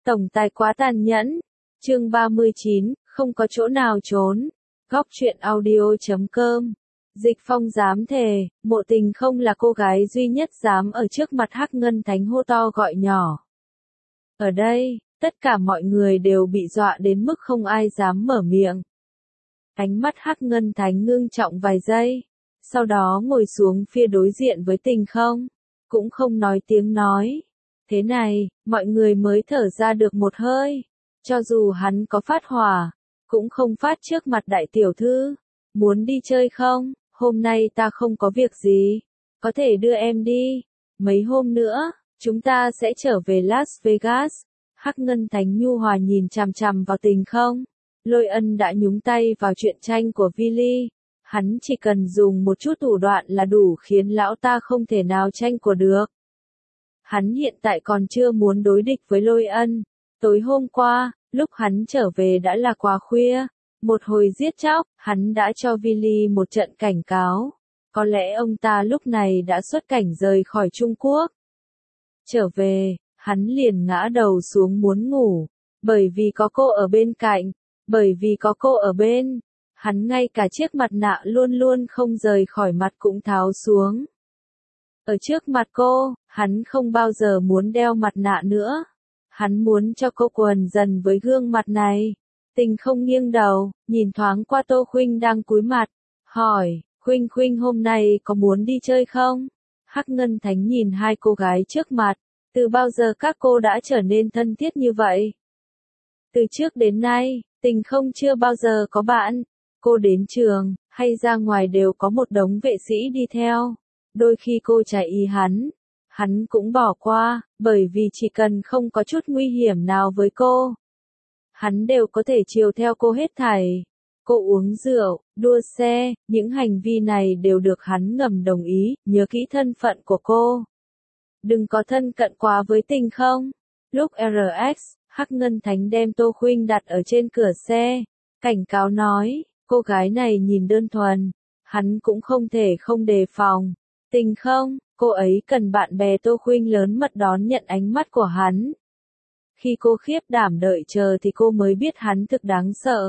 Tổng tài quá tàn nhẫn. Chương 39, không có chỗ nào trốn. Góc truyện audio.com. Dịch Phong dám thề, Mộ Tình không là cô gái duy nhất dám ở trước mặt Hắc Ngân Thánh hô to gọi nhỏ. Ở đây, tất cả mọi người đều bị dọa đến mức không ai dám mở miệng. Ánh mắt Hắc Ngân Thánh ngưng trọng vài giây, sau đó ngồi xuống phía đối diện với Tình không, cũng không nói tiếng nói. Thế này, mọi người mới thở ra được một hơi. Cho dù hắn có phát hỏa, cũng không phát trước mặt đại tiểu thư. Muốn đi chơi không? Hôm nay ta không có việc gì. Có thể đưa em đi. Mấy hôm nữa, chúng ta sẽ trở về Las Vegas. Hắc Ngân Thánh nhu hòa nhìn chằm chằm vào Tình không. Lôi Ân đã nhúng tay vào chuyện tranh của Vili. Hắn chỉ cần dùng một chút thủ đoạn là đủ khiến lão ta không thể nào tranh của được. Hắn hiện tại còn chưa muốn đối địch với Lôi Ân. Tối hôm qua, lúc hắn trở về đã là quá khuya. Một hồi giết chóc, hắn đã cho Vili một trận cảnh cáo. Có lẽ ông ta lúc này đã xuất cảnh rời khỏi Trung Quốc. Trở về, hắn liền ngã đầu xuống muốn ngủ. Bởi vì có cô ở bên cạnh. Bởi vì có cô ở bên. Hắn ngay cả chiếc mặt nạ luôn luôn không rời khỏi mặt cũng tháo xuống. Ở trước mặt cô, hắn không bao giờ muốn đeo mặt nạ nữa. Hắn muốn cho cô quần dần với gương mặt này. Tình không nghiêng đầu, nhìn thoáng qua Tô Khuynh đang cúi mặt, hỏi, Khuynh Khuynh hôm nay có muốn đi chơi không? Hắc Ngân Thánh nhìn hai cô gái trước mặt, từ bao giờ các cô đã trở nên thân thiết như vậy? Từ trước đến nay, Tình không chưa bao giờ có bạn. Cô đến trường, hay ra ngoài đều có một đống vệ sĩ đi theo. Đôi khi cô chạy ý hắn cũng bỏ qua, bởi vì chỉ cần không có chút nguy hiểm nào với cô, hắn đều có thể chiều theo cô hết thảy. Cô uống rượu, đua xe, những hành vi này đều được hắn ngầm đồng ý, nhớ kỹ thân phận của cô. Đừng có thân cận quá với Tình không. Lúc RX, Hắc Ngân Thánh đem Tô Khuynh đặt ở trên cửa xe, cảnh cáo nói, cô gái này nhìn đơn thuần, hắn cũng không thể không đề phòng. Tình không, cô ấy cần bạn bè. Tô Khuynh lớn mật đón nhận ánh mắt của hắn. Khi cô khiếp đảm đợi chờ thì cô mới biết hắn thực đáng sợ.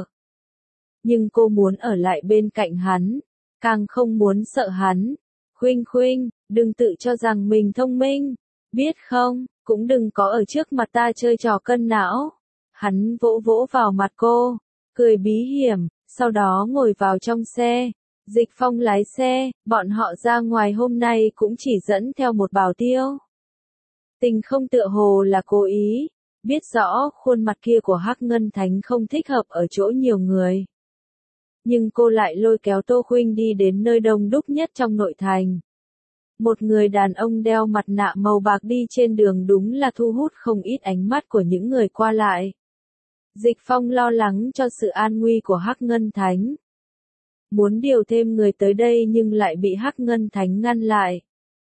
Nhưng cô muốn ở lại bên cạnh hắn, càng không muốn sợ hắn. Khuynh Khuynh, đừng tự cho rằng mình thông minh, biết không, cũng đừng có ở trước mặt ta chơi trò cân não. Hắn vỗ vỗ vào mặt cô, cười bí hiểm, sau đó ngồi vào trong xe. Dịch Phong lái xe, bọn họ ra ngoài hôm nay cũng chỉ dẫn theo một bảo tiêu. Tình không tựa hồ là cố ý, biết rõ khuôn mặt kia của Hắc Ngân Thánh không thích hợp ở chỗ nhiều người. Nhưng cô lại lôi kéo Tô Khuynh đi đến nơi đông đúc nhất trong nội thành. Một người đàn ông đeo mặt nạ màu bạc đi trên đường đúng là thu hút không ít ánh mắt của những người qua lại. Dịch Phong lo lắng cho sự an nguy của Hắc Ngân Thánh. Muốn điều thêm người tới đây nhưng lại bị Hắc Ngân Thánh ngăn lại.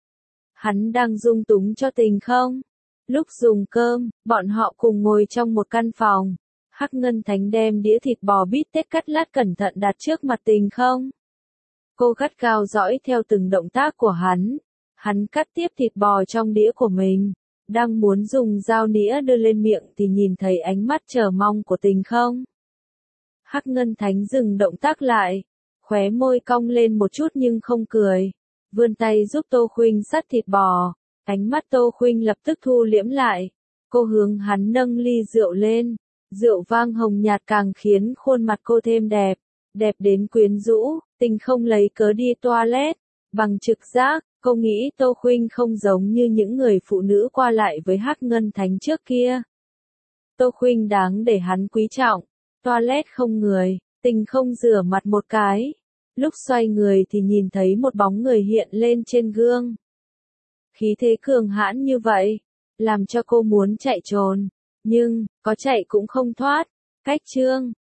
Hắn đang dung túng cho Tình không? Lúc dùng cơm, bọn họ cùng ngồi trong một căn phòng. Hắc Ngân Thánh đem đĩa thịt bò bít tết cắt lát cẩn thận đặt trước mặt Tình không. Cô gắt gao dõi theo từng động tác của hắn. Hắn cắt tiếp thịt bò trong đĩa của mình. Đang muốn dùng dao nĩa đưa lên miệng thì nhìn thấy ánh mắt chờ mong của Tình không. Hắc Ngân Thánh dừng động tác lại. Khóe môi cong lên một chút nhưng không cười. Vươn tay giúp Tô Khuynh xắt thịt bò. Ánh mắt Tô Khuynh lập tức thu liễm lại. Cô hướng hắn nâng ly rượu lên. Rượu vang hồng nhạt càng khiến khuôn mặt cô thêm đẹp. Đẹp đến quyến rũ. Tình không lấy cớ đi toilet. Bằng trực giác, cô nghĩ Tô Khuynh không giống như những người phụ nữ qua lại với Hắc Ngân Thánh trước kia. Tô Khuynh đáng để hắn quý trọng. Toilet không người. Tình không rửa mặt một cái. Lúc xoay người thì nhìn thấy một bóng người hiện lên trên gương. Khí thế cường hãn như vậy, làm cho cô muốn chạy trốn, nhưng, có chạy cũng không thoát. Cách chương